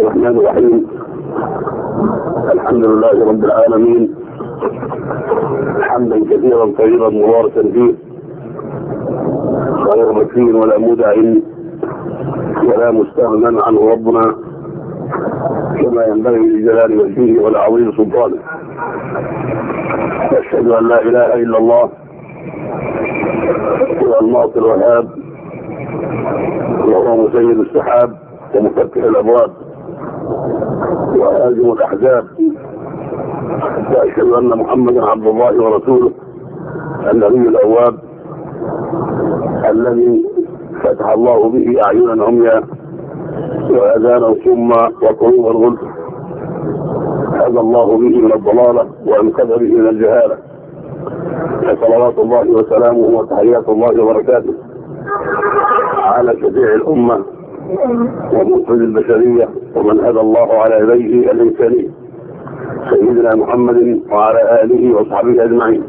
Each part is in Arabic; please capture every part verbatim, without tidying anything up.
الرحمن الرحيم. الحمد لله رب العالمين، حمدا كثيرا طيبا مباركا فيه، غير مكين ولا مدع ولا مستغنى عنه ربنا كما ينبغي لجلال وجهه والعظيم سلطانه. أشهد أن لا إله إلا الله هو المعطي الوهاب، وهو مسيد السحاب ومفتح الأبواب وهازم الأحزاب. وأشهد أن محمدا عبد الله ورسوله النبي الأواب الذي فتح الله به أعينا عميا وأذانا صما وقلوبا غلفا، هدى الله به من الضلالة وأنقذ به من الجهالة. صلوات الله وسلامه وتحيات الله وبركاته على شفيع الأمة ومنقذ البشرية ومن هدى الله على يديه الإنسانية، سيدنا محمد وعلى آله وصحبه أجمعين.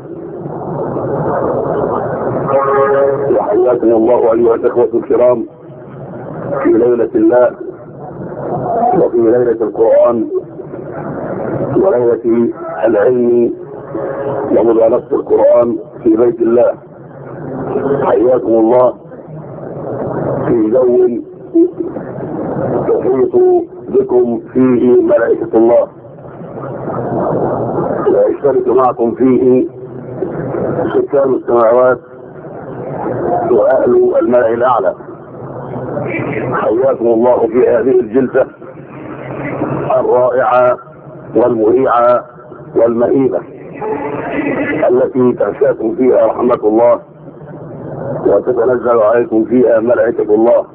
وحياكم الله أيها الإخوة الكرام في ليلة الله وفي ليلة القرآن وليلة العلم ومدارسة القرآن في بيت الله. حياكم الله في جو تحيط بكم فيه ملائكة الله، ويشترك معكم فيه سكان السماوات وأهل الماء الأعلى. حياكم الله في هذه الجلسة الرائعة والمريعة والمهيبة التي تغشاكم فيها رحمة الله وتتنزل عليكم فيها ملائكة الله.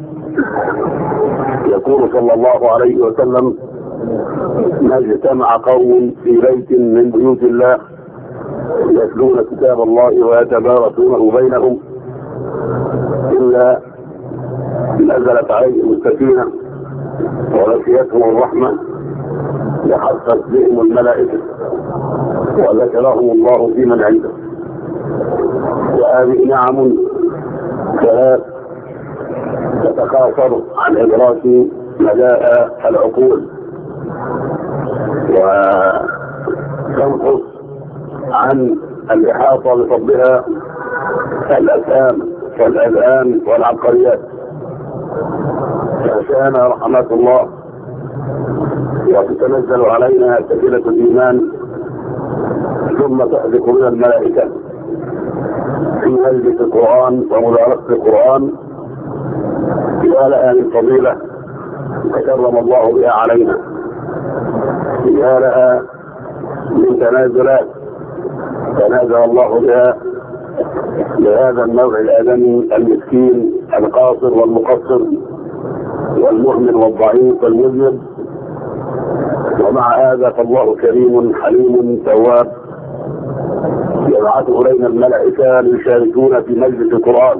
يقول صلى الله عليه وسلم: ما اجتمع قوم في بيت من بيوت الله يتلون كتاب الله ويتدارسونه بينهم إلا نزلت عليهم السكينة وغشيتهم الرحمة وحفت بهم الملائكة وذكرهم الله في من عنده. وهذه نعم ثلاث تتكاثر عن إدراك مدى العقول وتنقص عن الإحاطة بفضلها الأفهام والأذهان والعبقريات. فشان رحمة الله وتتنزل علينا سكينة الإيمان ثم تحذف من الملائكة في مجلس القرآن ومدارسة القرآن. يا لها من فضيلة تكرم الله بها علينا، يا لها من تنازلات تنازل الله بها لهذا النوع الآدمي المسكين القاصر والمقصر والمهمل والضعيف والمذنب. ومع هذا فالله كريم حليم تواب، يبعث إلينا الملائكة ليشاركونا في مجلس القرآن،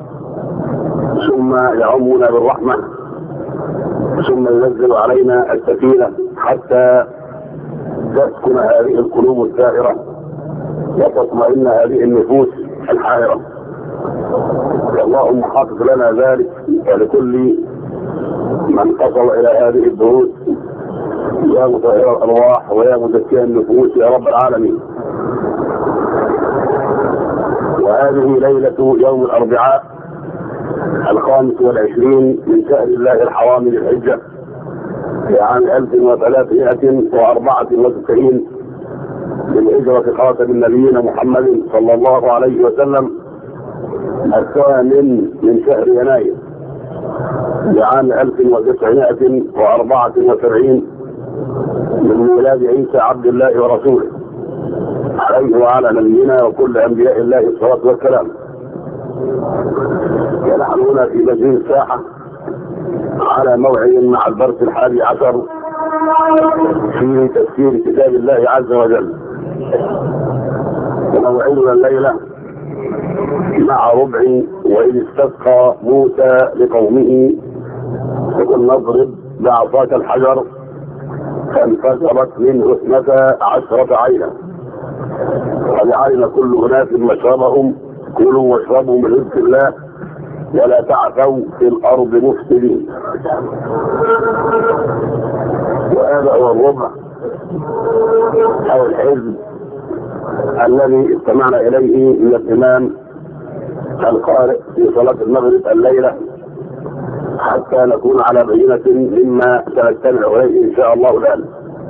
ثم يعمنا بالرحمة، ثم ينزل علينا السكينة حتى تسكن هذه القلوب الثائرة وتطمئن هذه النفوس الحائرة. اللهم حافظ لنا ذلك ولكل من قصر إلى هذه الدروس، يا مطهر الأرواح ويا مزكي النفوس يا رب العالمين. وهذه ليلة يوم الأربعاء الخامس والعشرين من شهر الله الحرام للحجة في عام ألف وثلاثمائة وأربعة وتسعين من هجرة خاتم النبيين محمد صلى الله عليه وسلم، الثامن من شهر يناير لعام ألف وتسعمائة وأربعة وسبعين من ميلاد عيسى عبد الله ورسوله عليه وعلى نبينا وكل أنبياء الله الصلاة والسلام. ونحن هنا في مجلس الساحة على موعد مع الدرس الحادي عشر في تفسير كتاب الله عز وجل. وموعدنا الليلة مع ربع وإذ استسقى موسى لقومه فقل نضرب بعصاك الحجر فانفجرت منه اثنتا عشرة عينا وجعلنا كل أناس مشربهم كلوا واشربوا من رزق الله ولا تعثوا في الأرض مفسدين. وهذا هو الربع أو الحزب الذي استمعنا إليه من الإمام القارئ في صلاة المغرب الليلة، حتى نكون على بينة مما سنستمع إليه إن شاء الله الآن.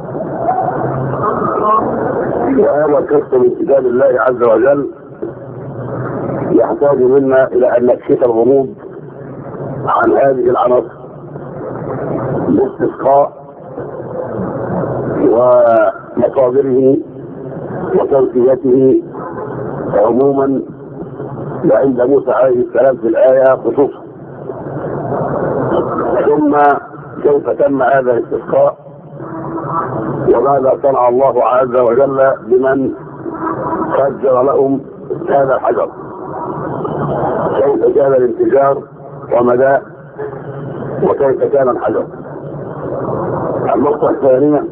وهذا قسط من كتاب الله عز وجل يحتاج منا إلى أن نكشف الغموض عن هذه العناصر: الاستسقاء ومصادره وتوصيته عموما، وعند موسى عليه السلام في الآية خصوصا. ثم كيف تم هذا الاستسقاء، وماذا صنع الله عز وجل بمن فجر لهم هذا الحجر، كيف كان الانفجار ومدى، وكيف كان الحجر. النقطة الثانية: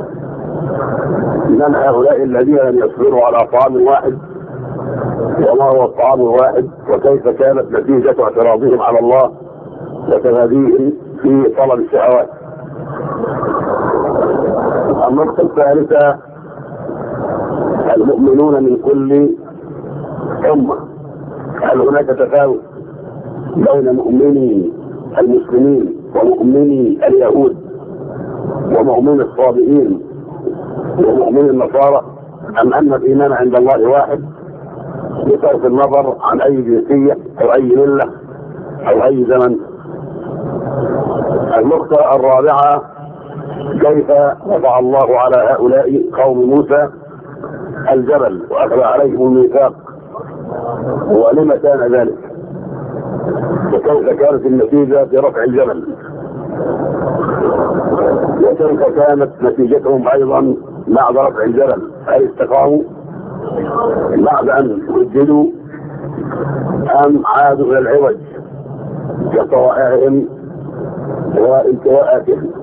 من هؤلاء الذين لم يصبروا على طعام واحد، وما هو الطعام الواحد، وكيف كانت نتيجة اعتراضهم على الله وتماديهم في طلب الشهوات. النقطة الثالثة: المؤمنون من كل أمة، هل هناك تفاوت بين مؤمني المسلمين ومؤمني اليهود ومؤمني الصابئين ومؤمني النصارى، أم أن الإيمان عند الله واحد بصرف النظر عن أي جنسية أو أي ملة أو أي زمن؟ النقطة الرابعة: كيف وضع الله على هؤلاء قوم موسى الجبل وأخذ عليهم الميثاق، ولما كان ذلك، وكيف كانت النتيجة في رفع الجبل، وكيف كانت نتيجتهم أيضا بعد رفع الجبل، هل استقاموا بعد أن وجدوا أم عادوا إلى العوج كطوائعهم والتواءاتهم؟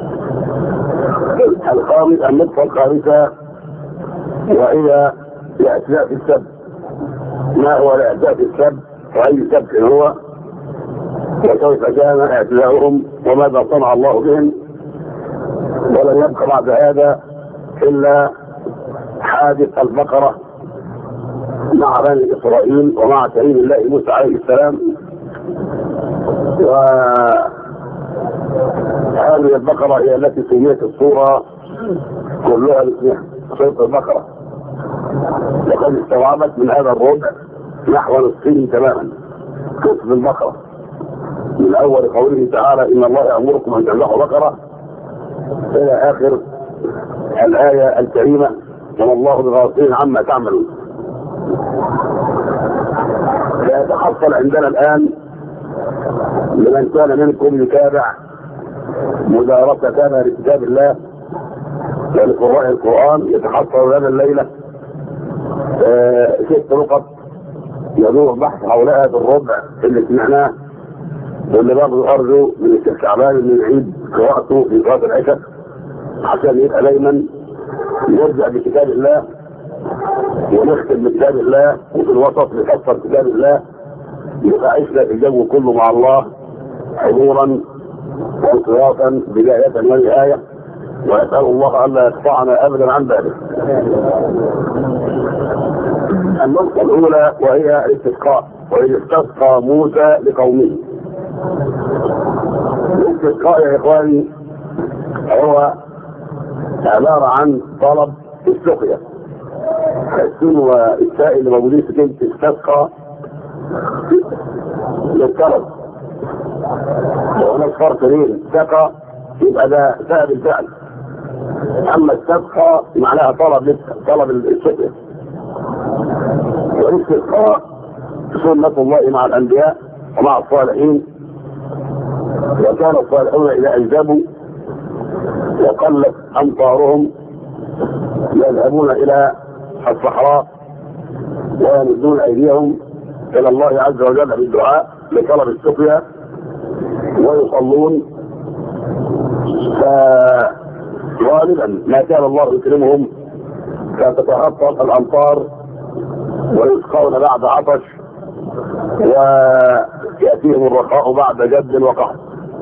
الخامس: النقطة الخامسة وهي الاعتداء في السب. ما هو الاعتداء في السب، وأي سب هو، وكيف كان اعتداؤهم، وماذا صنع الله بهم؟ ولن يبقى بعد هذا إلا حادث البقرة مع بني إسرائيل ومع كريم الله موسى عليه السلام. وهذه البقرة هي التي سميت الصورة كلها باسمها سورة البقرة، وقد استوعبت من هذا الربع نحو نصفه تماما قصة البقرة، من أول قوله تعالى: إن الله يأمركم أن تذبحوا بقرة، إلى آخر الآية الكريمة: وما الله بغافل عما تعملون. سيتحصل عندنا الآن لمن كان منكم يتابع مدارستنا لكتاب الله ولقراء القرآن، يتحصل لنا الليلة آه ست نقط يدور البحث حولها بالربع اللي سمعناه، واللي برضه أرجو من الشيخ شعبان إنه يعيد قراءته في صلاة العشاء عشان يبقى دايما نرجع بكتاب الله ونختم بكتاب الله، وفي الوسط نفسر كتاب الله، يبقى عشنا في الجو كله مع الله حضورا وانصرافا بداية ونهاية، ويسأل الله ألا يقطعنا أبدا عن ذلك. النقطة الأولى وهي الاستسقاء، وإذ استسقى موسى لقومه. الاستسقاء يا إخواني هو عبارة عن طلب السقيا. السين والسائل اللي موجودين في كلمة استسقى للطلب، وهناك فرق بين سقى يبقى ده سبب الفعل، أما استسقى معناها طلب طلب السقيا. والاستسقاء سنة الله مع الأنبياء ومع الصالحين، وكان الصالحون إذا أجابوا وقلت أمطارهم يذهبون إلى الصحراء ويمدون أيديهم إلى الله عز وجل بالدعاء لطلب السقيا ويصلون. فغالبا ما كان الله يكرمهم فتتهطل الأمطار ويسقون بعد عطش، يأتيهم الرخاء بعد جد وقحط.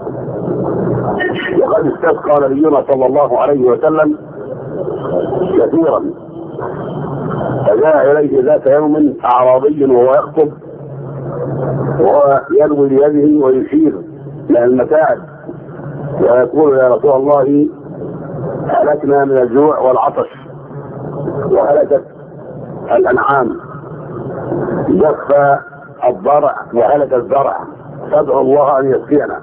وقد استسقى نبينا صلى الله عليه وسلم كثيرا، فجاء إليه ذات يوم أعرابي وهو يخطب ويلوي بيده ويشير إلى المتاعب ويقول يا رسول الله هلكنا من الجوع والعطش وهلكت الأنعام، جف الضرع وهلك الزرع، فادعو الله أن يسقينا.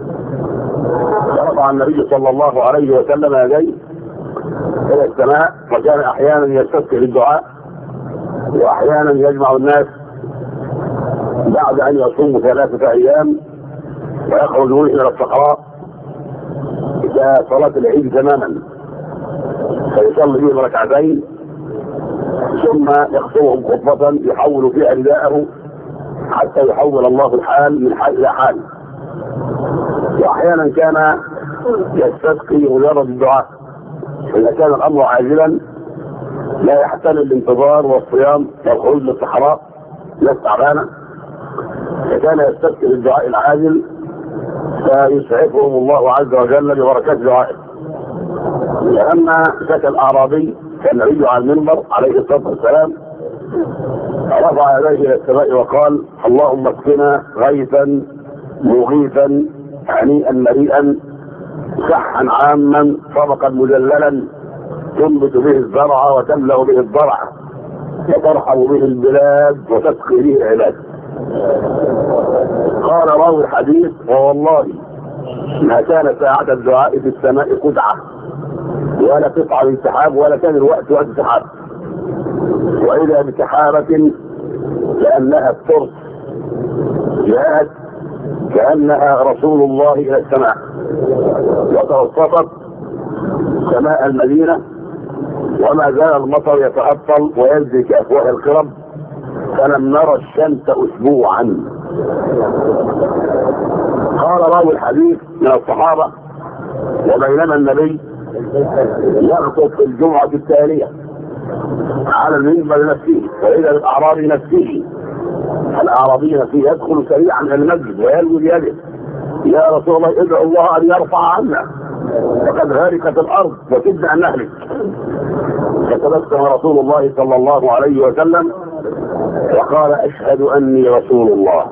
فرفع النبي صلى الله عليه وسلم يديه إلى السماء، وكان أحيانا يستسقي بالدعاء وأحيانا يجمع الناس بعد أن يصوموا ثلاثة أيام ويخرجون إلى الصحراء كصلاة العيد تماما، فيصلي بهم ركعتين ثم يخطبهم خطبة يحول فيها رداءه حتى يحول الله الحال من حال إلى حال. وأحيانا كان يستسقي مجرد الدعاء، إذا كان الأمر عاجلا لا يحتمل الانتظار والصيام والخروج للصحراء لا تعبانة، فكان يستسقي بالدعاء العاجل فيسعفهم الله عز وجل ببركات دعائه. لما شكى الأعرابي النبي على المنبر عليه الصلاة والسلام رفع يديه إلى السماء وقال اللهم اسقنا غيثا مغيثا هنيئا مريئا سحا عاما طبقا مجللا تنبت به الزرع وتملأ به الضرع وترحب به البلاد وتسقي به العباد. قال راوي الحديث ووالله ما كان ساعة الدعاء في السماء قدعة ولا قطعة من سحاب ولا كان الوقت وقت سحاب، وإذا بسحابة كأنها الترس جاءت كأنها رسول الله إلى السماء وتوسطت سماء المدينة، وما زال المطر يتأطل وينزل كأفواه القرب، فلم نرى الشمس أسبوعا. قال راوي الحديث من الصحابة وبينما النبي يخطب في الجمعة التالية على المنبر نفسه وإذا الأعرابي نفسه الأعرابي نفسه يدخل سريعا إلى المسجد ويلوي بيده يا رسول الله ادعو الله أن يرفع عنا فقد هلكت الأرض وتبدأ أن نهلك. فتبسم رسول الله صلى الله عليه وسلم وقال أشهد أني رسول الله،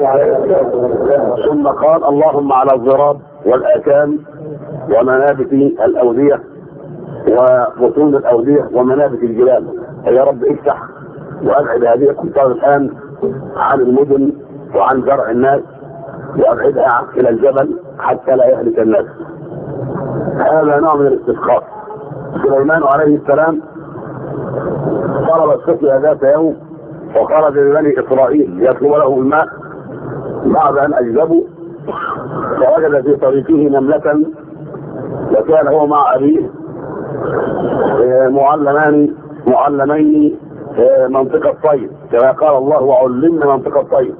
ثم قال اللهم على الضراب والآكام ومنابت الأودية وبطون الأودية ومنابت الجبال، يا رب افتح وأبعد هذه الأمطار الآن عن المدن وعن زرع الناس وأبعدها إلى الجبل حتى لا يهلك الناس. هذا نوع من الاستسقاء. سليمان عليه السلام طلب السقيا ذات يوم وخرج لبني إسرائيل يطلب له الماء بعد أن أجذبوا، فوجد في طريقه نملة وكان هو مع أبيه معلمان معلمين منطقة الطيب كما قال الله وعلمنا منطقة الطيب.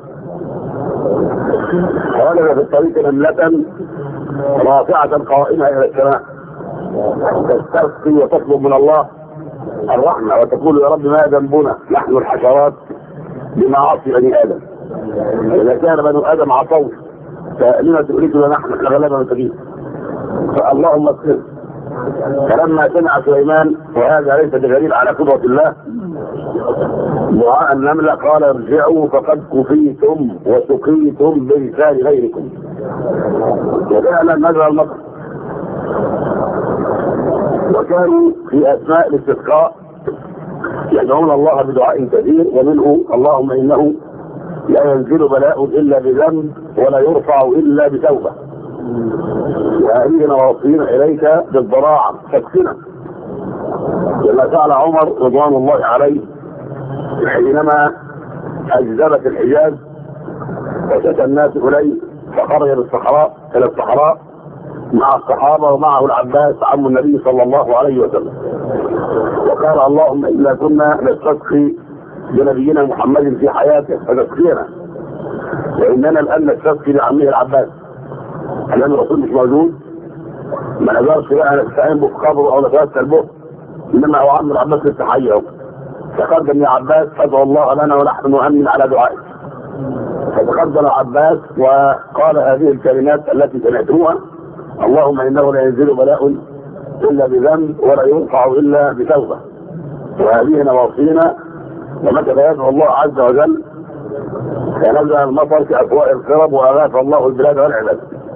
فوجد في الطريق نملة رافعة قائمة إلى السماء تستسقي وتطلب من الله الرحمة وتقول يا رب ما ذنبنا نحن الحشرات بمعاصي بني آدم، إذا كان بنو آدم عصوا فلما تؤلكنا نحن احنا غلبا من تجيب فاللهم اغفر. فلما سمع سليمان وهذا ليس بدليل على قدرة الله دعاء النملة قال ارجعوا فقد كفيتم وسقيتم بلسان غيركم، وفعلا نزل المطر. وكانوا في اثناء الاستسقاء يدعون الله بدعاء كثير ومنه اللهم انه لا ينزل بلاء الا بذنب ولا يرفع الا بتوبه، وأهلنا ووصينا اليك بالضراعه فاكفنا، لما سأل عمر رضوان الله عليه حينما اجذبت الحجاز وشتى الناس اليه فخرج للصحراء الى الصحراء مع الصحابه ومعه العباس عم النبي صلى الله عليه وسلم، وقال اللهم انا كنا نستسقي بنبينا محمد في حياته فتسقينا، واننا الان نستسقي بعمه العباس الان الرسول مش موجود ما نقدرش بقى نستعين به في قبره او نتوسل به، انما هو عم العباس للتحيه. فقدم يا عباس فادعو الله لنا ونحن نؤمن على دعائك. فتقدم العباس وقال هذه الكلمات التي سمعتموها: اللهم انه لا ينزل بلاء الا بذنب ولا يرفع الا بتوبه، وهذه نواصينا، ومتى يدعو الله عز وجل فنزل المطر في افواه القرب واغاث الله البلاد والعباد.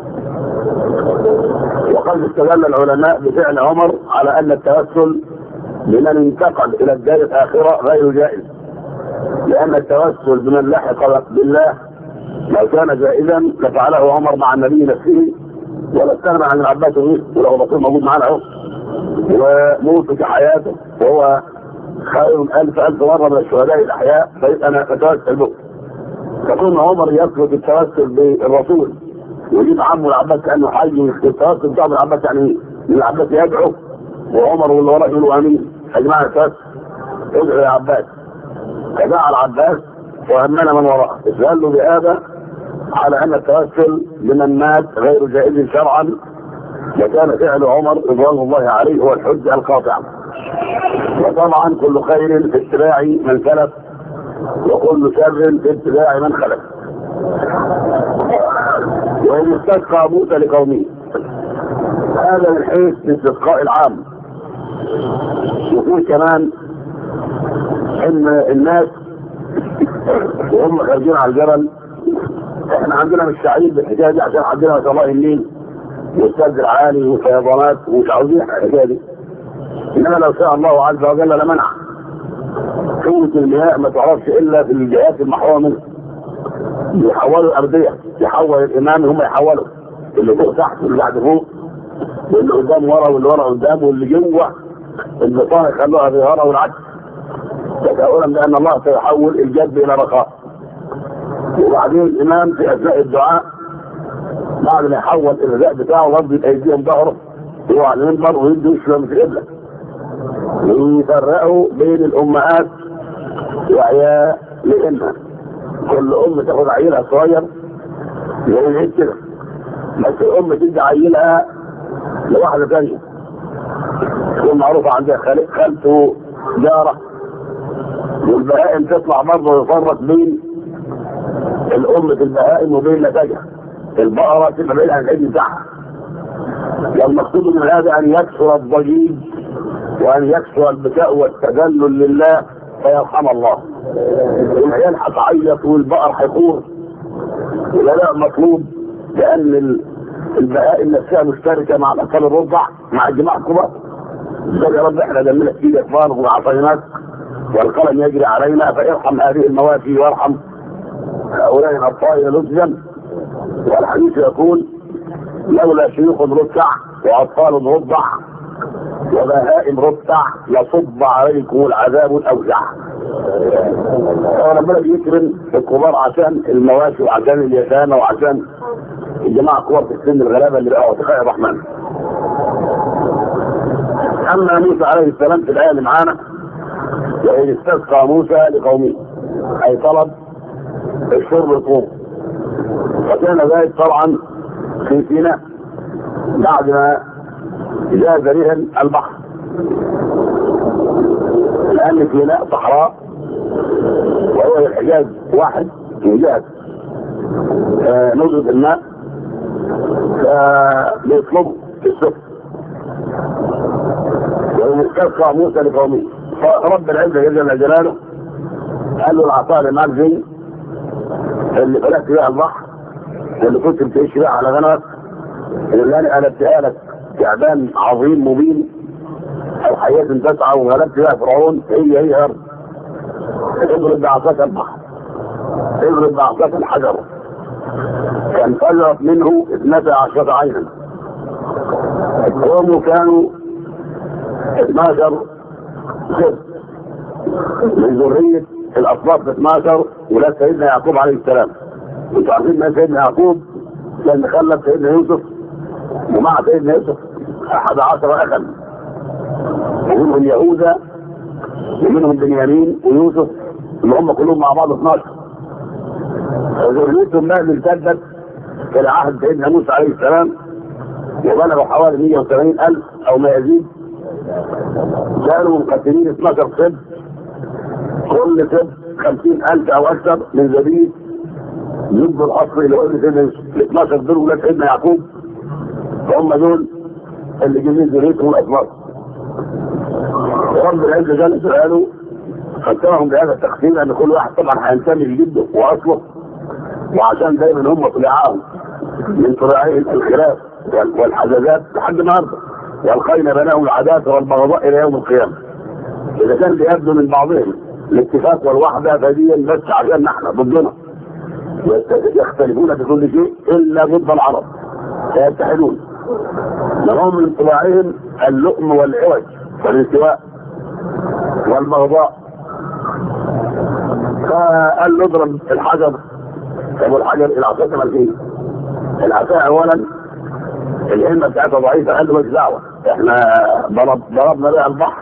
وقد استدل العلماء بفعل عمر على ان التوسل بمن انتقل الى الدار الاخره غير جائز، لان التوسل بمن لحق بالله لو كان جائزا لفعله عمر مع النبي نفسه ولا استغنى عن العباس ولو الرسول موجود معنا اهو وموت في حياته وهو خير الف الف مره من الشهداء الاحياء، فيبقى انا اتوسل به. فكون عمر يسلك التوسل بالرسول ويجيب عمه العباس كانه حي، التوسل بتاع العباس يعني ايه؟ العباس يدعو وعمر واللي وراه يقولوا امين. يا جماعه التوسل ادعوا يا عباس، فدعا العباس وامن من وراءه. استدلوا بهذا على ان التوسل بمن مات غير جائز شرعا، وكان فعل عمر رضوان الله عليه هو الحجه القاطعه. وطبعا كل خير في اتباع من سلف وكل شر في اتباع من خلف. وإن استسقى موسى لقومه، هذا من حيث الاستسقاء العام. يقول كمان ان الناس وهم خارجين على الجبل، احنا عندنا مش سعيد بالحكايه دي عشان عندنا ما شاء الله النيل والسد العالي وفيضانات ومش عاوزين الحكايه دي، انما لو شاء الله عز وجل لمنع. قوه المياه ما تعرفش الا في الجهات المحرومه منها. يحولوا الارضيه، يحول الامام هم يحولوا اللي فوق تحت واللي بعد فوق واللي قدام ورا واللي ورا قدام واللي جوه البطانه يخلوها ظهارا والعكس، تساؤلا بان الله سيحول الجد الى رخاء. وبعدين الامام في اثناء الدعاء بعد ما يحول الرداء بتاعه برضه بايديهم ظهره هو على المنبر ويبدو يشرب في القبله، ويفرقوا بين الامهات وعيال لامها. كل ام تاخد عيلها صغير زي العيد كده، بس الام تدي عيلها لواحده ثانيه تكون معروفه عندها خالته جاره، والبهائم تطلع برضه ويفرق بين الام في البهائم وبين نتاجها. البقره تبقى بعيد عن العيد بتاعها. والمقصود من هذا ان يكثر الضجيج وان يكثر البكاء والتذلل لله فيرحم الله. العيال هتعيط والبقر هيخور، ولا لا مطلوب، لان البهائم نفسها مشتركه مع الاطفال الرضع مع الجماعه الكبار. قال يا رب احنا دمنا كتير اكبار وعصيناك والقلم يجري علينا، فارحم هذه المواشي وارحم هؤلاء الاطفال لزجا. والحديث يقول: لولا شيوخ رتع واطفال رضع وبهائم رتع لصب عليكم العذاب الاوجع. ربنا بيكرم الكبار عشان المواشي وعشان اليتامى وعشان الجماعه الكبار في السن الغلابه اللي بقوا اتقاء الرحمن. اما موسى عليه السلام في الايه اللي معانا: وإذ استسقى موسى لقومه، اي طلب الشرب القوم. وكان ذلك طبعا في سيناء بعد ما جاز بهم البحر، لان سيناء صحراء وهو الحجاز واحد من جهه آه ندرة الماء، فبيطلبوا في السفن. وإذ استسقى موسى لقومه، فرب العزة جل جلاله قال له: العصا المرجي اللي فلكت بها البحر واللي كنت بتعيش بها على غنمك، اللي انا قلبتها لك تعبان عظيم مبين او حياه تسعى وغلبت بها فرعون، هي هي ارض. اضرب بعصاك البحر، اضرب بعصاك الحجر، فانفجرت منه اثنتا عشرة عينا. هم كانوا اثناشر سبط من ذريه الاصناف اثناشر ولاد سيدنا يعقوب عليه السلام. انتوا عارفين ان سيدنا يعقوب كان خلف سيدنا يوسف، ومع سيدنا يوسف احد عشر اخا، ومنهم يهوذا ومنهم بنيامين ويوسف اللي هم كلهم مع بعض اثناشر. ذريتهم ما امتدت الى عهد سيدنا موسى عليه السلام وبلغوا حوالي مئة وسبعين ألف او ما يزيد. كانوا مقتلين اثناشر سبط، كل سبط خمسين ألف او اكثر من ذريه ضد الاصل اللي هو سيدنا يوسف. ال اتناشر دول ولاد سيدنا يعقوب، هم دول اللي جايين ذريتهم الاسباط. رب العزه جل جلاله قسمهم بهذا التقسيم ان كل واحد طبعا هينتمي لجده واصله، وعشان دايما هم طلعاهم من طلعي الخلاف والحزازات لحد النهارده، والقينا بينهم العداوه والبغضاء الى يوم القيامه. اذا كان بيبدو من بعضهم الاتفاق والوحده فدي بس عشان نحن ضدنا، يختلفون في كل شيء الا ضد العرب فيتحدون. لهم من طباعهم اللؤم والعوج والالتواء والبغضاء. فقال نضرب الحجر. طب الحجر العصا تعمل ايه؟ العصا اولا الهمه بتاعتها ضعيفه، قال له مالكش دعوه، احنا ضرب ضربنا بها البحر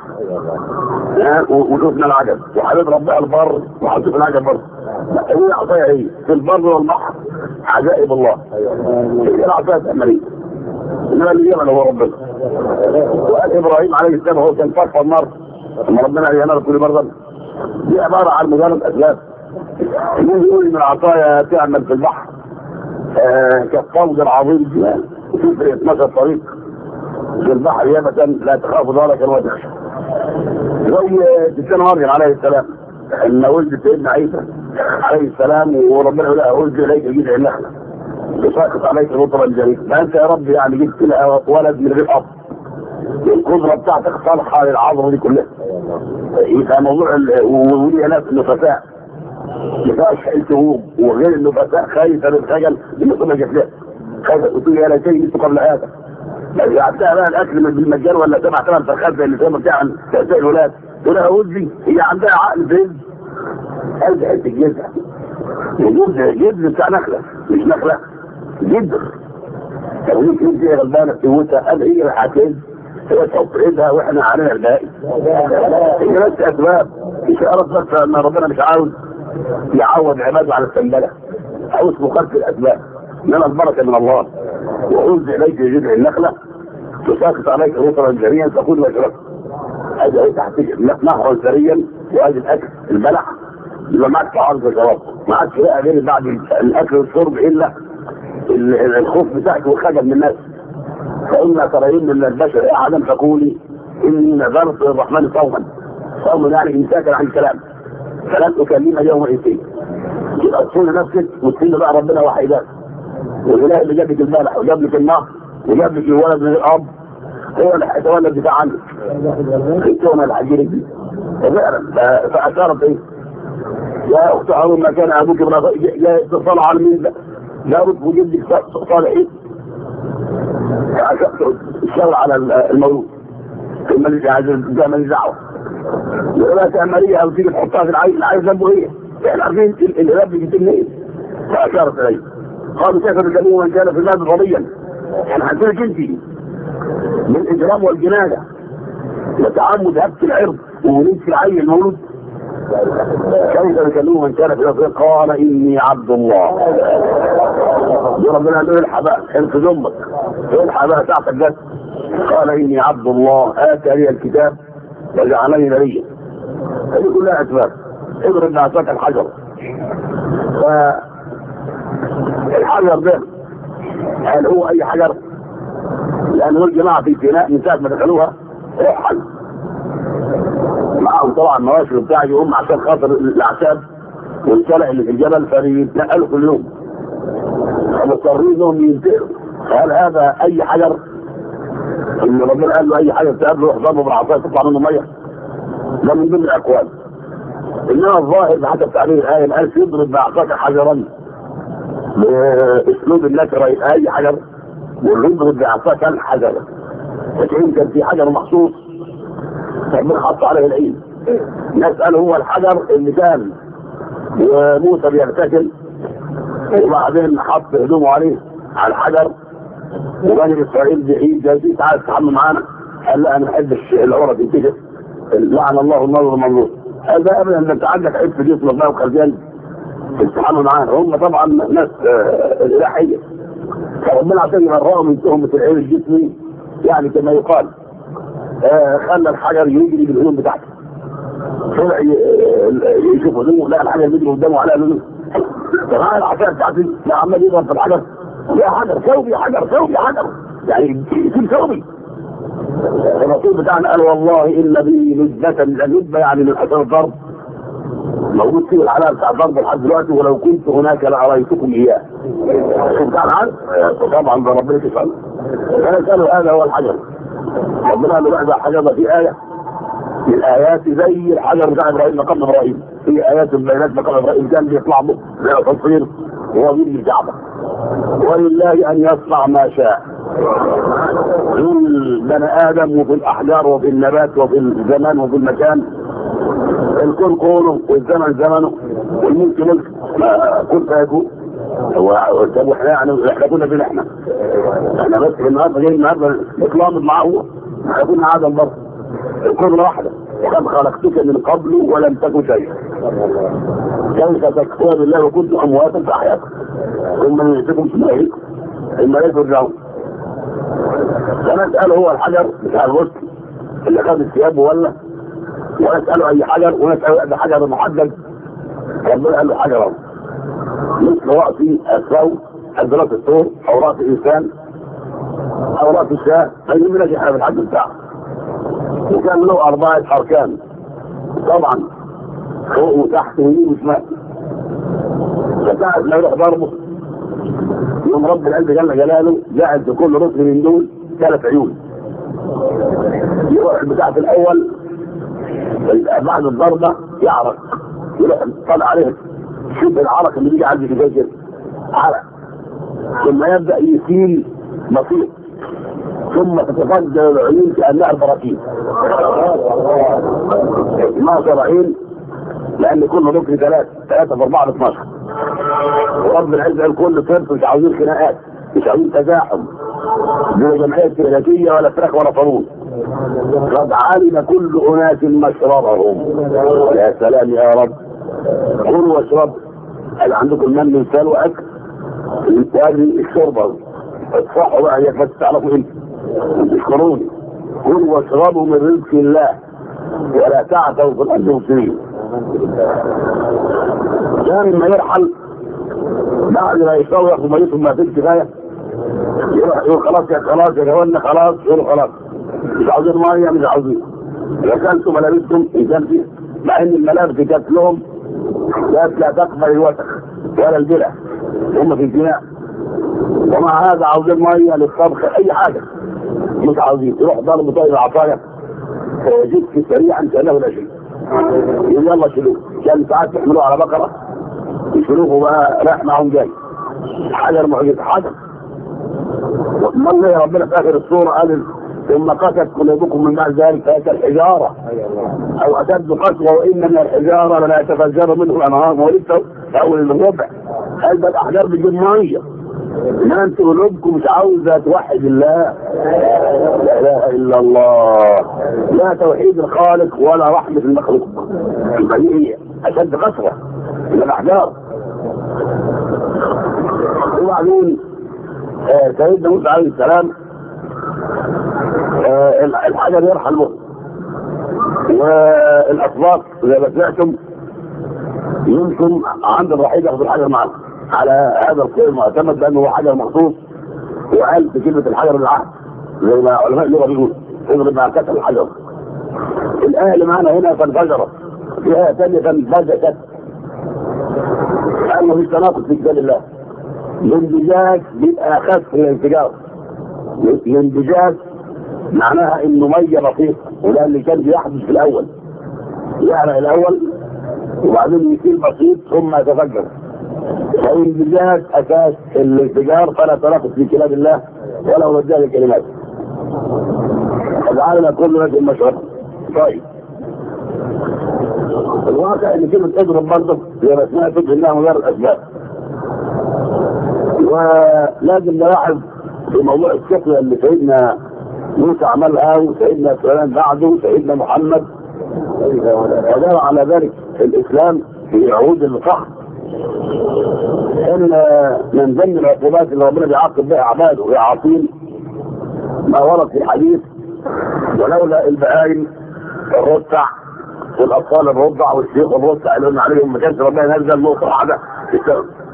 وشفنا العجب، وهنضرب بها البر وهنشوف العجب برضه. هي العصايه هي في البر والبحر عجائب الله. هي العصايه الامريه، انما اللي يعمل هو ربنا. وقال ابراهيم عليه السلام هو كان فرق النار لما ربنا قال يا نار كل بردا. دي عباره عن مجرد اسباب. الناس يقول ان العصايه تعمل في البحر آه كالطوج العظيم الجبال، وتفرق اتناشر طريق في البحر يابسا لا تخاف ذلك ولا تخشى. زي سيدنا مريم عليه السلام ان ولد سيدنا عيسى عليه السلام وربنا يقول لها ولد اليك جذع النخله يساقط عليك رطبا جريء. فانت يا رب يعني جبت لها ولد من غير اب، القدره بتاعتك صالحه للعظمه دي كلها. يبقى موضوع ولي ناس النفساء ما فيهاش حيل وغير النفساء خايفه من الخجل دي ما جت لها خايفه تقول يا ليتني جبت قبل هذا. لو عندها بقى الاكل من بالمجان ولا سبع ثمان فرخات زي اللي زي ما بتعمل تأثير الولاد تقول لها ودي هي عندها عقل فين؟ قلب حته جذع. وجود جذر بتاع نخله مش نخله جذر. لو هي كنت هي غلبانه بتموتها قال هي حاجتين هي تحط ايدها واحنا علينا الباقي. هي بس اسباب اشارات بس ان ربنا مش عاوز يعود عباده على السنبله، عاوز مخالفه الاسباب. انما البركه من الله. وأنزل إليك جذع النخلة تساقط عليك رطبا جريا تقول واشرب. هذا أنت هتجد نهرا سريا وهذا الأكل البلع يبقى معك تعارض وشراب، ما عادش بقى غير بعد الأكل والشرب إلا الخوف بتاعك والخجل من الناس. فإن ترين من البشر أعلم تقولي إني نذرت للرحمن صوما. صوما يعني إمساكا عن الكلام فلن أكلم يوم إنسين. يبقى تصون نفسك وتقول بقى ربنا وحيدات. والاله اللي جاب لك الملح وجاب لك النهر وجاب لك الولد من الاب هو اللي هيتولى الدفاع عنك. انت وانا اللي هجيلك دي. ففعلا فاشارت ايه؟ يا اخت هارون ما كان ابوك جاي اتصال على مين ده؟ جابت وجدك صالح ايه؟ الشغل على المولود. الماليش عايز ده ماليش دعوه. يقول لك عمليه او تيجي تحطها في العين العين ذنبه ايه؟ احنا عارفين اللي ربك يتم ايه؟ فاشارت اليه. قالوا كيف تكلموا من كان في المال ضريا؟ يعني هنسلك انت من الاجرام والجنايه وتعمد هبك العرض ووليد في العين المولود. كيف تكلموا من كان في الارض؟ قال اني عبد الله. ربنا قال له الحق بقى انت ذمك الحق بقى ساعتك جت. قال اني عبد الله اتاني الكتاب وجعلني نبيا. هذه كلها اسباب. اضرب بعصاك الحجر. ف الحجر ده هل هو اي حجر؟ لان الجماعه في فناء من ساعه ما دخلوها رحل معاهم طبعا مواشي وبتاع يقوم عشان خاطر الاعشاب والسلع اللي في الجبل فبيتنقلوا كل يوم فمضطرين انهم ينتقلوا. هل هذا اي حجر؟ ان ربنا قال له اي حجر تقابله يحضره بالعصايه تطلع منه ميه؟ ده من ضمن الاقوال. انما الظاهر حسب تعبير الايه قال يضرب بعصاك حجرا باسلوب النكره اي حجر واليضرب بعصاك الحجر. فكأن كان في حجر مخصوص ربنا حط عليه العين. نسأل هو الحجر اللي كان وموسى بيغتسل وبعدين حط هدومه عليه على الحجر وبني اسرائيل بعيد جاي تعال تتحمل معانا قال لا انا ما بحبش العرى تنتشر لعن الله النظر المنظور. قال ده ابدا انت عندك عيب في جسمك بقى وخرجان تتحمل معانا. هم طبعا ناس اباحيه فربنا عشان يبرئهم من تهمه العيب الجسمي يعني كما يقال آه خلى الحجر يجري بالهدوم بتاعته. طلع يشوف هدومه لا الحجر بيجري قدامه على هدومه معايا العصايه بتاعتي يا عمال يضرب في الحجر، يا حجر ثوبي يا حجر ثوبي يا حجر، يعني يشيل ثوبي. الرسول بتاعنا قال والله ان بي نسبه لنسبه يعني من اثر الضرب موجود فيه العلامه بتاع الضرب لحد دلوقتي، ولو كنت هناك لاريتكم اياه. شوف بتاع العلم طبعا ده ربنا يسال. انا اساله هذا هو الحجر. ربنا قال له بعد الحجر ده في ايه من الايات زي الحجر بتاع ابراهيم مقام ابراهيم، في ايات من بينات مقام ابراهيم كان بيطلع به زي التصوير وهو بيبني الكعبه. ولله ان يصنع ما شاء في البني ادم وفي الاحجار وفي النبات وفي الزمان وفي المكان. الكون كونه والزمن زمنه والملك ملك كل فيكون. طب احنا يعني احنا كنا فين احنا؟ احنا بس النهارده جايين النهارده نتلامض معاه هو، احنا كنا عدم برضه. الكون واحده، كم خلقتك من قبل ولم تكن شيئا. كيف تكفر بالله وكنتم امواتا فاحياكم ثم يمسكم ثم يحييكم ثم لا ترجعون. فنسأله هو الحجر بتاع الرسل اللي خد الثياب ولا ونسأله اي حجر ونسأله اي حجر محدد. ربنا قال له حجر اهو مثل رأسي الثوب قد راس الثور او راس الانسان او راس الشاه، ما يهمناش احنا في الحج بتاعه. وكان له اربعه اركان طبعا فوق وتحت ويمين وشمال. فساعة ما يروح ضربه يوم رب العز جل جلاله جعل في كل ركن من دول ثلاث عيون. يروح بتاعة الاول بعد الضربه يعرق، يروح طلع عليه شوف العرق اللي بيجي عندي في كده عرق، ثم يبدا يسيل بسيط ثم تتفجر العيون كانها البراكين. اثناشر عين لان كل ركن ثلاث ثلاثه في اربعه اثناشر. ورب العز قال كل صرف مش عاوزين خناقات مش عاوزين تزاحم لا جمعيه استهلاكيه ولا فراخ ولا صابون. قد علم كل اناس مشربهم. يا سلام يا رب، كلوا واشربوا. هل عندكم من من سال واكل وهذه الشوربه اصحوا بقى هي بس تعرفوا انتوا تشكروني. كلوا واشربوا من رزق الله ولا تعثوا في الارض مفسدين. كان ما يرحل بعد ما يشتغل ياخذ ميته ما فيش كفايه يروح يقول خلاص يا خلاص يا جوانا خلاص يقولوا خلاص مش عاوزين ميه مش عاوزين. اكلتوا ملابسكم انسان فيه مع ان الملابس كانت لهم كانت لا تقبل الوسخ ولا البلع هم في الجناء، ومع هذا عاوزين ميه للطبخ اي حاجه مش عاوزين. يروح ضرب طيب العصايه فيجيب سريعا كانه لا شيء يقول يلا شيلوه. كان ساعات يحملوه على بقره يشيلوه بقى رايح معهم جاي حجر معجزه حجر. والله ربنا في اخر السوره قال ثم قست قلوبكم من بعد ذلك فاتى الحجاره او اشد قسوه وان من الحجاره لا يتفجر منه الانهار. ولسه في اول الربع قال ده الاحجار بتجيب ميه. ما انتوا قلوبكم مش عاوزه توحد الله، لا اله الا الله، لا توحيد الخالق ولا رحمه المخلوق. يبقى دي اشد قسوه من الاحجار. وبعدين آه سيدنا موسى عليه السلام آه الحجر يرحل به والاسباط زي ما سمعتم يمكن عند الرحيل ياخذ الحجر معه على هذا القول المعتمد بانه هو حجر مخصوص. وقال في كلمه الحجر العهد زي ما علماء اللغه بيقولوا اضرب مع كتف الحجر. الايه اللي معنا هنا فانفجرت، في ايه ثانيه فانبجست. قال في تناقض في كتاب الله. الانبجاج بيبقى اخف من الانفجار. الانبجاج معناها انه ميه بسيطه وده اللي كان بيحدث في الاول يعرق الاول وبعدين يصير بسيط ثم يتفجر. فالانبجاج اساس الانفجار فلا تناقض في كتاب الله ولا وجه الكلمات. فجعلنا كل رجل مشرب. طيب الواقع ان كلمه اضرب برضه زي ما سمعت انها مجرد اسباب. ولازم نلاحظ في موضوع السقيا اللي سيدنا موسى عملها وسيدنا سليمان بعده وسيدنا محمد ودار على ذلك في الاسلام في عهود القحط ان من ضمن العقوبات اللي ربنا بيعاقب بها عباده ويعاصين ما ورد في الحديث ولولا البهائم الرضع والاطفال الرضع والشيخ الرضع اللي قلنا عليهم ما كانش ربنا ينزل نقطه واحده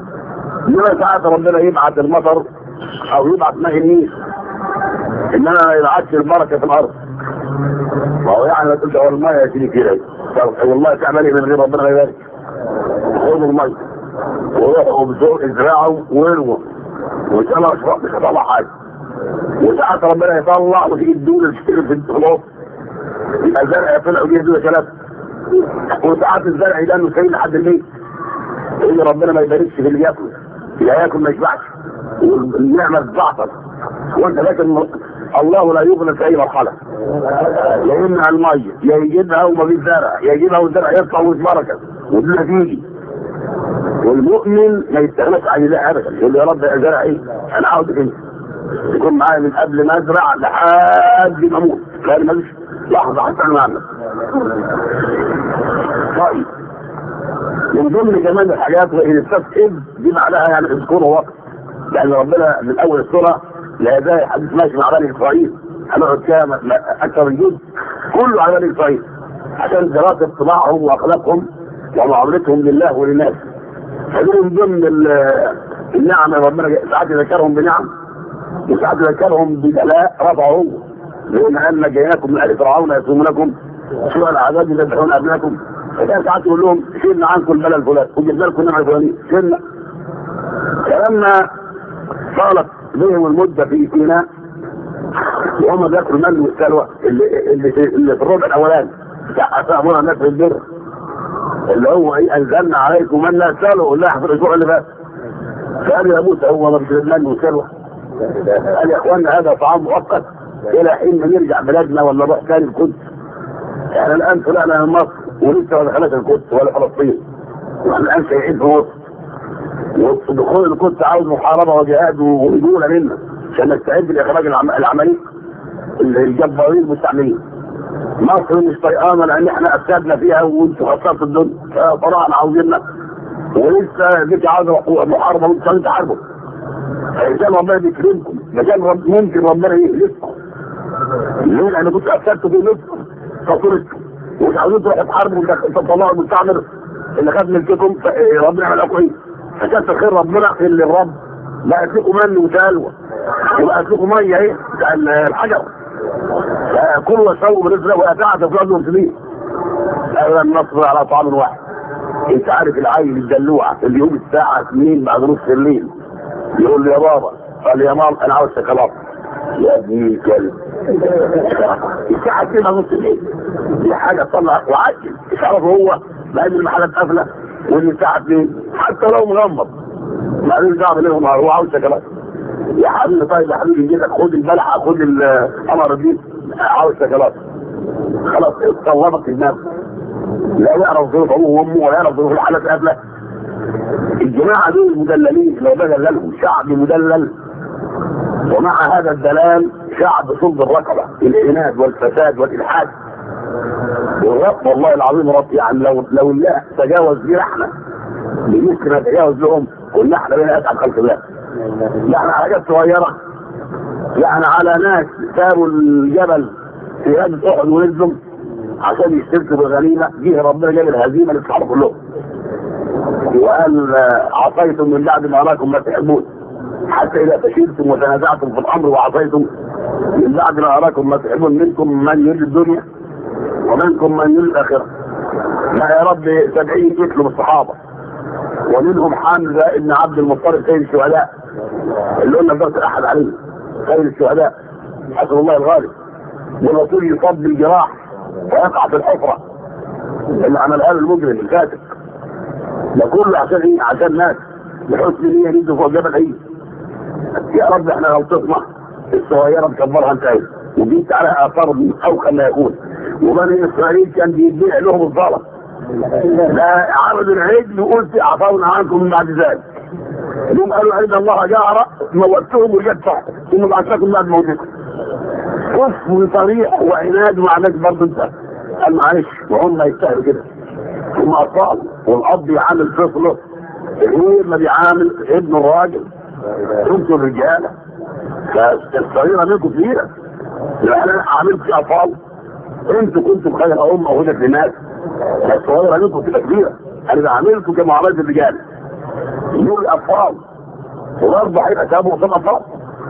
انما ساعات ربنا يبعت المطر او يبعت ماء النيل، انما ما يبعتش البركه في الارض. وهو يعني ما تقولش هو الميه يا سيدي كده، والله تعمل ايه من غير ربنا ما يبارك؟ خدوا الميه وروحوا بذوق ازرعوا وارموا وان شاء الله اشرب مش هطلع حاجه. وساعات ربنا يطلع وتيجي الدول تشتغل في الخلاص، يبقى الزرع يطلع ويجي دول ثلاثه. وساعات الزرع يبقى انه سايب لحد البيت، يقول ربنا ما يباركش في اللي ياكل، اللي هياكل ما يشبعش والنعمه تتعطل. وانت لكن الله لا يغنى في اي مرحله، يا يمنع الميه يا يجيبها وما فيش زرع، يا يجيبها والزرع يطلع ومش بركه والدنيا تيجي. والمؤمن ما يستغناش عن الله ابدا، يقول يا رب يا زرع ايه؟ انا عاوزك انت تكون معايا من قبل ما ازرع لحد ما اموت، لان ماليش لحظه حتى انا عنك. طيب من ضمن كمان الحاجات وان استفقد دي معناها يعني اذكروا وقت، لان ربنا من اول السوره لا يزال حديث ماشي مع بني اسرائيل، هنقعد كام اكثر من جزء كله على بني اسرائيل عشان دراسه طباعهم واخلاقهم ومعاملتهم لله وللناس. فدي من ضمن النعم ربنا ساعات يذكرهم بنعم وساعات يذكرهم ببلاء رفعه، لان ان جاءكم من ال فرعون يسومونكم سوء العذاب يذبحون ابنائكم. فكان ساعات يقول لهم شيلنا عنكم البلاء الفلاني وجبنا لكم النعمه الفلانيه شيلنا. فلما طالت بهم المده في سيناء وهم بياكلوا المن والسلوى اللي اللي في, اللي في الربع الاولاني بتاع افهمونا الناس بالبر اللي هو ايه انزلنا عليكم من لا سلوى ولا في الاسبوع اللي فات. فقال يا موسى هو ما بيجيب المن والسلوى؟ قال يا اخوانا هذا طعام مؤقت الى حين ما نرجع بلادنا ولا نروح تاني القدس. احنا الان طلعنا من مصر ولسه ما دخلناش القدس ولا فلسطين، واحنا الان شايعين في مصر ودخول القدس عاوز محاربه وجهاد ورجوله منا عشان نستعد لاخراج العمليه الجبارين المستعمرين. مصر مش طيقانه لان احنا افسدنا فيها وانتوا خسرتوا الدنيا، فراعنه عاوزيننا ولسه ديك عاوزه محاربه وانتوا تحاربوا. فإذا ربنا بيكرمكم مكان رب ممكن ربنا يهلككم. ليه؟ لأن كنتوا أفسدتوا في نفسكم فطرتوا ومش عاوزين تروحوا تحاربوا تطلعوا المستعمر اللي خد ملككم ربنا يعمل لكم ايه؟ فكان خير ربنا اللي الرب بقت لكم من وسلوى وبقت لكم ميه ايه؟ الحجر. كلوا واشربوا من رزق ولا تعثوا في الارض مفسدين. لا نصبر على طعام واحد. انت عارف العيل الدلوعه اللي يقوم الساعه اتنين بعد نص الليل يقول لي يا بابا، قال يا مام انا عاوز شوكولاته. يا ابني الكلب الساعه اتنين بعد نص الليل دي حاجه تطلع وعجل. تعرف هو لان المحلات قافله وان الساعه اتنين حتى لو مغمض مالوش دعوه بينهم هو عاوز شوكولاته. يا حبيبي طيب يا حبيبي جيتك خد البلحه خد القمر دي عاوز شوكولاته. خلاص اتصلبك الناس لا يعرف ظروف ابوه وامه ولا يعرف ظروف الحالات قبله. الجماعه دول المدللين لو دللهم شعب مدلل، ومع هذا الدلال شعب صلب الرقبه العناد والفساد والالحاد. والرب والله العظيم رب يعني لو لو الله تجاوز بينا احنا ممكن نتجاوز لهم كنا احنا بين اسعد خلق الله. يعني حاجات صغيره يعني على ناس سابوا الجبل في غزوه احد ونزلوا عشان يشتركوا بالغنيمه، جه ربنا جاب الهزيمه للصحابه كلهم وقال عصيتم من بعد ما اراكم ما تحبون حتى اذا فشلتم وتنازعتم في الامر وعصيتم من بعد ما اراكم ما تحبون منكم من يريد الدنيا ومنكم من يريد الاخره. لا يا رب سبعين قتلوا الصحابه ومنهم حمزه ابن عبد المطلب سيد الشهداء اللي قلنا درس احد عليه سيد الشهداء حسن الله الغالب. والرسول يصاب بالجراح ويقع في الحفره اللي عملها له المجرم الفاسق. ده كله عشان ايه؟ عشان ناس بحسن نيه ينزلوا فوق جبل عيد. يا رب احنا غلطتنا الصغيره مكبرها انت ايه ودي على اثار اوخى ما يكون. وبني اسرائيل كان بيبيع لهم الظلم لا عرض العيد ويقول عفونا عنكم من بعد ذلك. هم قالوا عند الله جاره موتهم وجد صح ثم بعثناكم بعد موتكم. كفر صريح وعناد مع ناس برضه انت قال معلش وهم يستاهلوا كده. ثم اطفال والاب بيعامل طفله غير ما بيعامل ابن الراجل. انتوا الرجاله فالصغيره منكم كبيره. انا عاملت في اطفال انتوا كنتم خير امه وهدى للناس. الصغيره منكم كده كبيره. انا بعاملكم كمعامله الرجال. دول اطفال وبرضه هيبقى سابه قدام الله.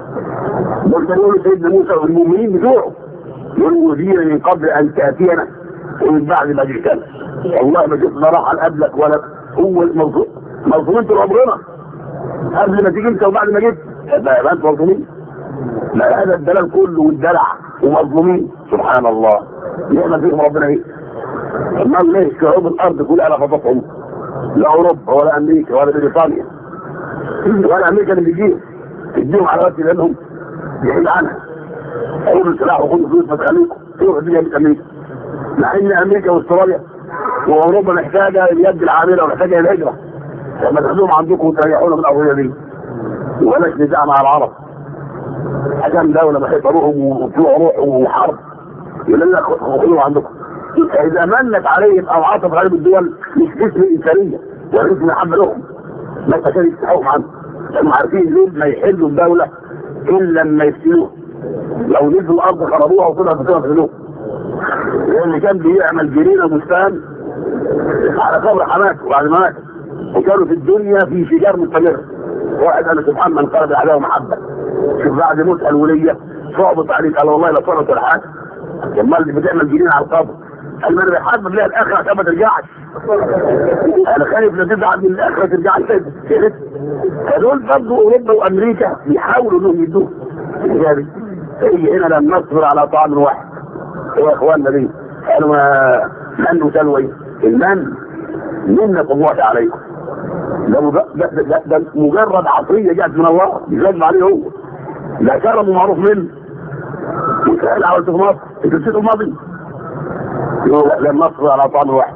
قلت له سيدنا موسى والمؤمنين بتوعه يقولوا دينا من قبل ان تاتينا ومن بعد ما جئتنا، والله ما شفنا راح قبلك ولا هو الموضوع مظلومين طول عمرنا، قبل ما تيجي انت وبعد ما جيت يبقى انت مظلومين. لا هذا الدلال كله والدلع ومظلومين سبحان الله. نعم فيهم ربنا ايه؟ امال ليه شعوب الارض كلها لفظتهم؟ لا اوروبا ولا امريكا ولا بريطانيا ولا امريكا اللي بيجيهم تديهم على وقت لانهم بعيد عنها. اول سلاح وخدوا فلوس ما تخليكم تروحوا بيها لامريكا، مع ان امريكا واستراليا واوروبا محتاجه اليد العامله ومحتاجه الهجره. لما تاخدوهم عندكم وتريحونا من القضيه دي وبلاش نزاع مع العرب. حكام دوله محيطروهم وطلعوا روح وحرب يقول لك خدوهم عندكم. اذا منت عليهم او عاطف عليهم الدول مش اسم انسانيه ولا اسم محبه لهم، ما كانوا يستحقوا عنه. كانوا عارفين دول ما يحلوا الدوله الا لما يفتنوها. لو نزلوا الارض خربوها وطلعوا بسبب فلوس. اللي كان بيعمل جنينه بستان على قبر حماته وبعد ما مات، وكانوا في الدنيا في شجار مستمر. واحد قال سبحان من قلب العداوه محبه. شوف بعد موت الوليه صعبت عليك، قال والله لا صارت ولا حاجه. امال اللي بتعمل جنينه على القبر قال ما انا بحارب ليها الاخره عشان ما ترجعش. انا خايف لا ترجع من الاخره ترجع تاني. فدول برضه اوروبا وامريكا بيحاولوا انهم يدوه. يعني هنا لم نصبر على طعام واحد. يا اخواننا دي قالوا من وسلوى المن منة الله عليكم. ده, ده, ده, ده مجرد عطيه جاءت من الله يجب عليه هو. لا كرم معروف منه. وسهل عملته في مصر انت نسيتوا الماضي. لم نصبر على طعام واحد.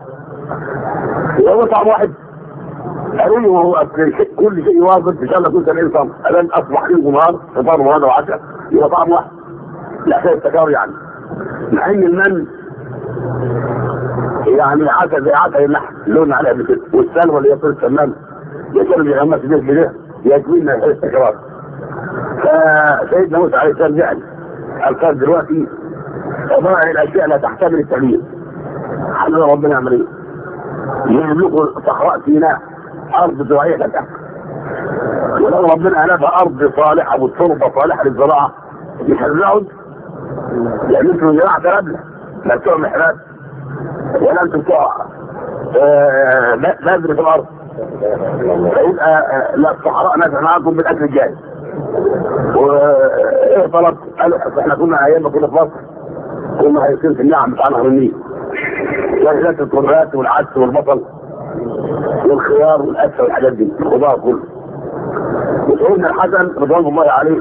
هو طعام واحد قالوا له هو كل شيء واضح ان شاء الله كل سبعين صنف. الان اصبح فيه نهار فطار وهذا وعشاء يبقى طعام واحد. لا خير التكرار يعني. مع ان المن يعني عسل زي عسل اللحم لون عليه قبل كده، والسلوى اللي هي طول السمان يكون بيغمس بيه بده يكفينا الحس التكرار. فسيدنا موسى عليه السلام جعل القاب دلوقتي فضائع الاشياء لا تحتمل التغيير. حضر ربنا يعمل ايه؟ يملكوا صحراء سيناء ارض زراعيه تحت، ولو ربنا ألفها ارض صالحه والتربه صالحه للزراعه مش هتزرعوا. يعني انتوا زراعه تربله لا بتوع محرات ولا انتوا بتوع بذر في الارض. فيبقى لا الصحراء نافع معاكم بالاكل الجاهز. وايه طلب؟ قالوا احنا كنا ايام ما كنا في مصر كنا هيصير في النعم بتاع نهر النيل. وهناك الكرات والعدس والبصل والخيار والاسد والحاجات دي الخضار كله. وسيدنا الحسن رضوان الله عليه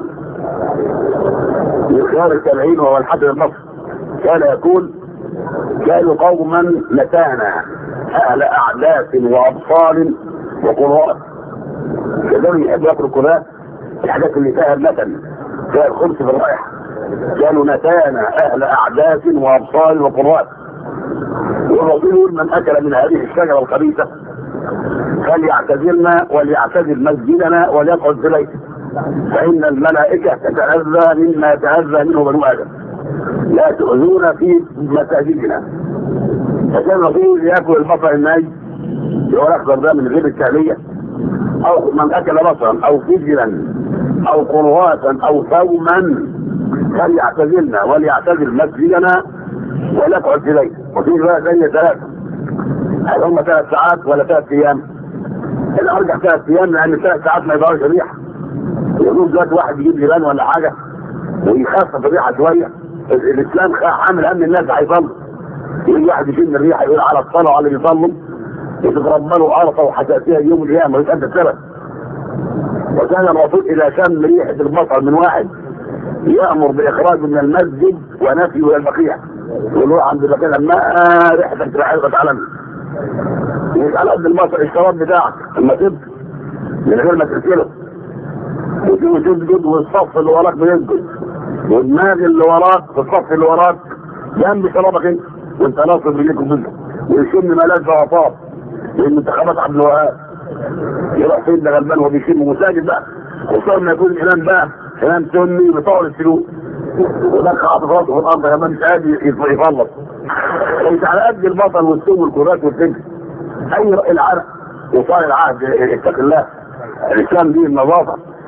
من خيار التابعين وهو الحسن البصري كان يقول كانوا قوما نتانا اهل اعلاف وابصال وقراء. كانوا يحبوا ياكلوا القراء الحاجات اللي فيها اللتن فيها الخبز في الرائحه. كانوا نتانا اهل اعلاف وابصال وقراء. والرسول من اكل من هذه الشجره الخبيثه فليعتزلنا وليعتزل مسجدنا وليقعد في بيته فان الملائكه تتاذى مما يتاذى منه بنو ادم. لا تؤذون في مساجدنا. فكان الرسول ياكل البصل الناي اللي هو الاخضر ده من غير التهليه، او من اكل بصلا او فجلا او قرواتا او ثوما فليعتزلنا وليعتزل مسجدنا وليقعد في بيته. وفي روايه ثانيه ثلاثه، هل هم ثلاث ساعات ولا ثلاث ايام؟ انا ارجع ثلاث ايام لان ثلاث ساعات ما يبقاش ريحه. يقول دلوقتي واحد يجيب لبان ولا حاجه ويخفف الريحه شويه. الاسلام عامل هم الناس هيصلوا. يجي واحد يشم الريحه يقول على الصلاه وعلى اللي بيصلوا يتربى له عرفه وحساسيه يوم القيامه ويتأدى السبب. وكان الرسول اذا شم ريحه البصل من واحد يامر باخراجه من المسجد ونفيه الى البقيع. يقول له عند البقيع لما ريحتك تبقى على يسال قد البصل الشراب بتاعك لما تبقى من غير ما تغسله وتسجد والصف اللي وراك بيسجد ودماغ اللي وراك في الصف اللي وراك جنب شرابك انت وانت ناصب رجليكم منه ويشم ملاذ غطاء لان انتخابات عبد الوهاب يروح فين ده غلبان وهو بيشم مساجد بقى. خصوصا لما يكون الامام بقى امام سني بطول السلوك وده حاطط راسه في الارض كمان مش قادر يفلط. انت على قد البطل والثوم والكرات والسجن اي العرق وصار العهد اتق الله. الاسلام دين النظافه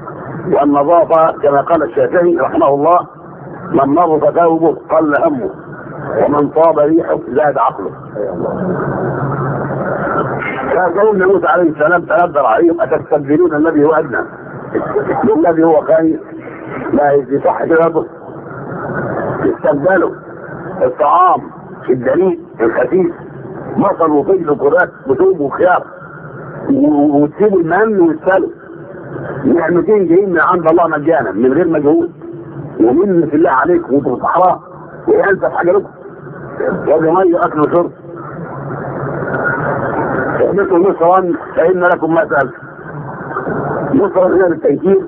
والنظافة كما قال الشافعي رحمه الله: من نظف ثوبه قل همه، ومن طاب ريحه زاد عقله. فقول موسى عليه السلام تنبر عليهم: أتستبدلون الذي هو أدنى الذي هو خير؟ لا يصح كده، استبدلوا الطعام الدليل الخفيف مصر وفجل وكرات بثوب وخيار وتسيبوا المن والسلو. نعمتين جايين من عند الله مجانا من غير مجهود، ومن في الله عليكم وانتم في الصحراء، وايه انت في حاجه لكم؟ وادي ميه اكل وشرب. احبطوا مصرا فان لكم ما سالتم. مصر هنا للتنكير،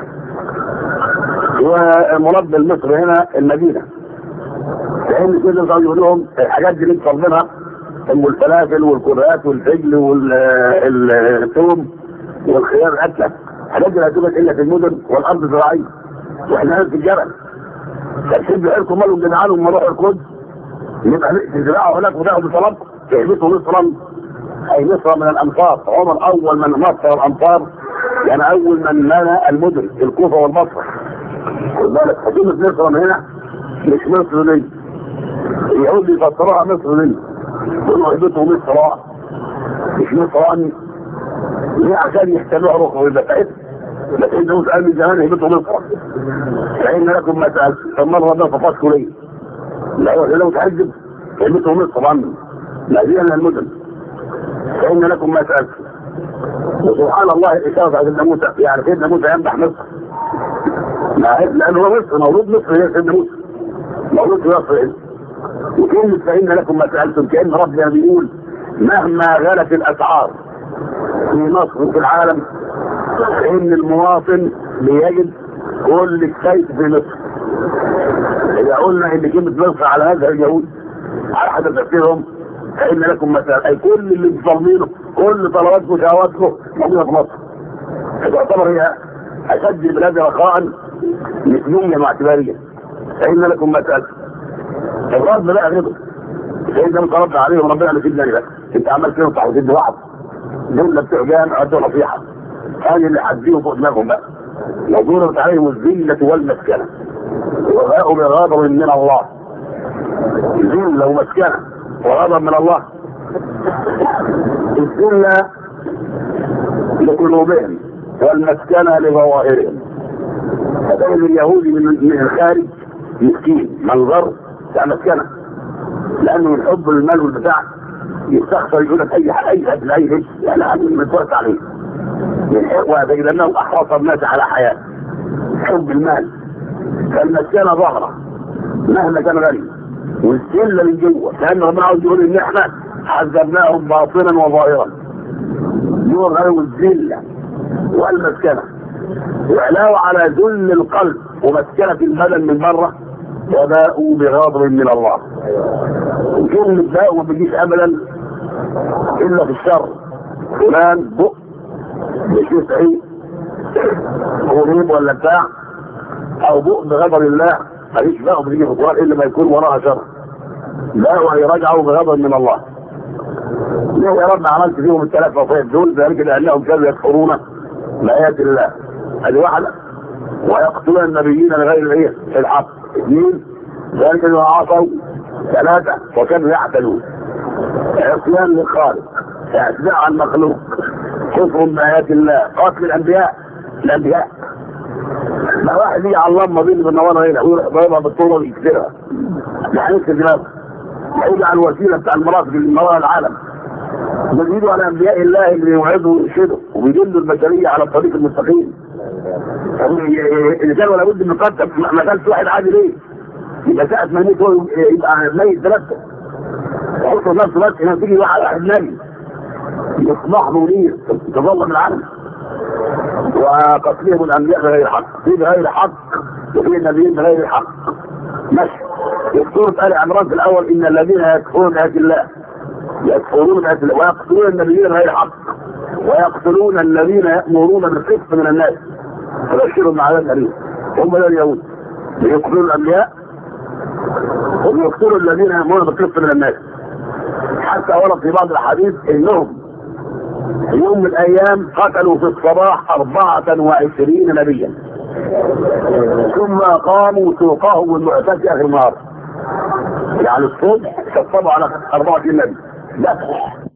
ومربى المصر هنا المدينه. لان كده يقول لهم الحاجات دي اللي انتم طالبينها، ام الفلافل والكرات والفجل والثوم والخيار اكله، الحاجات دي لا توجد الا في المدن والارض الزراعيه، واحنا هنا في الجبل. تكتب لكم مالهم جدعانهم لما روحوا القدس يبقى تزرعوا هناك وتاخدوا طلب. تحبطوا مصرا اي مصر من الامصار. عمر اول من مصر الامصار، يعني اول من بنى المدن الكوفه والبصره. خد بالك حكومه مصر هنا مش مصر دي، اليهود يفسروها مصر دي، يقولوا اهبطوا مصر مش مصراني ليه؟ عشان يحتلوا عروقهم ويبقى بتاعتهم. لكن ده قال من زمان اهبطوا مصر فإن لكم ما سألتم. فالمره ده صفاتكم ليه؟ لا لو تعجب اهبطوا مصر عنه مدينه المدن فإن لكم ما سألتم. وسبحان الله الإشارة على سيدنا موسى، يعني سيدنا موسى يمدح مصر لأنه هو مصر مولود مصر، هي سيدنا موسى مولود في مصر. وكلمة فإن لكم ما سألتم كأن ربنا بيقول مهما غلت الأسعار في مصر وفي العالم فإن المواطن بيجد كل الشيء في مصر. إذا قلنا إن كلمة مصر على هذا اليهود على حسب تفسيرهم فإن لكم ما سألتم، أي كل اللي بتصلينه كل طلباتكم وشهواتكم موجودة في مصر. تعتبر هي أشد البلاد رخاء نسبيا واعتباريا. فإن لكم ما سألتم. الرد بقى غيره سيدنا موسى رد عليهم ربنا اللي سيدنا بقى انت عمال تنصح وتدي وعظ دول بتوع جان ادوا نصيحه كان اللي حديهم فوق دماغهم بقى. وضربت عليهم الذله والمسكنه وباءوا بغضب من الله. ذله ومسكنه وغضب من الله. الذله لقلوبهم والمسكنه لظواهرهم. فبين اليهودي من الخارج مسكين منظر بتاع مسكنه، لانه من حب المال والبتاع يستخسر يقول لك اي اي اكل اي شيء يعني عامل متوسع عليه من حقوق تجد انهم احرص الناس على حياه حب المال. فالمسكنه ظاهره مهما كان غني، والذله من جوه، لان ربنا عاوز يقول ان احنا عذبناهم باطنا وظاهرا. دول غيروا الذله والمسكنه وعلاوه على ذل القلب ومسكنه البدن من بره، وباءوا بغضب من الله. وكلمة باء ما بيجيش ابدا الا في الشر. فلان بؤ مش يسعي غريب ولا بتاع او بؤ بغضب الله، ماليش باء بيجي في القران الا ما يكون وراها شر. باءوا يرجعوا بغضب من الله. ليه يا رب عملت فيهم الثلاث وصايا دول؟ ذلك لانهم كانوا يكفرون بآيات الله. هذه واحده. ويقتلون النبيين بغير ايه؟ الحق. اثنين ذلك انهم عصوا. ثلاثه وكانوا يعتدون. عصيان للخالق، اعتداء على المخلوق، كفر بآيات الله، قتل الانبياء. الانبياء ما واحد يجي على اللمه بين بالنوار هنا ويروح ضربها بالطوبه ويكسرها يحرق دماغه، يعود على الوسيله بتاع المرافق اللي منورها العالم. بيجوا على انبياء الله اللي يوعظوا ويرشدوا وبيدلوا البشريه على الطريق المستقيم. اللي كان ولا بد من قتل ما كانش واحد عادي ليه؟ يبقى ساعة ما يموت هو يبقى ميت ثلاثة. يحط نفسه بس هنا تيجي واحد واحد نبي يصبح منير تظلم العالم. وقتلهم الانبياء بغير حق، في بغير حق وفي النبيين بغير حق. ماشي. في سورة آل عمران في الأول إن الذين يكفرون بآيات الله يكفرون بآيات الله ويقتلون النبيين بغير حق ويقتلون الذين يأمرون بالقسط من الناس فبشرهم بعذاب أليم. هم ذول اليهود يقتلون الأنبياء هم يقتلوا الذين يأمرون بالقسط من الناس. حتى ورد في بعض الحديث إنهم في يوم من الايام قتلوا في الصباح اربعة وعشرين نبيا، ثم قاموا سوقهم المعتاد اخر النهار، يعني الصبح شطبوا على اربعة نبي، ذبح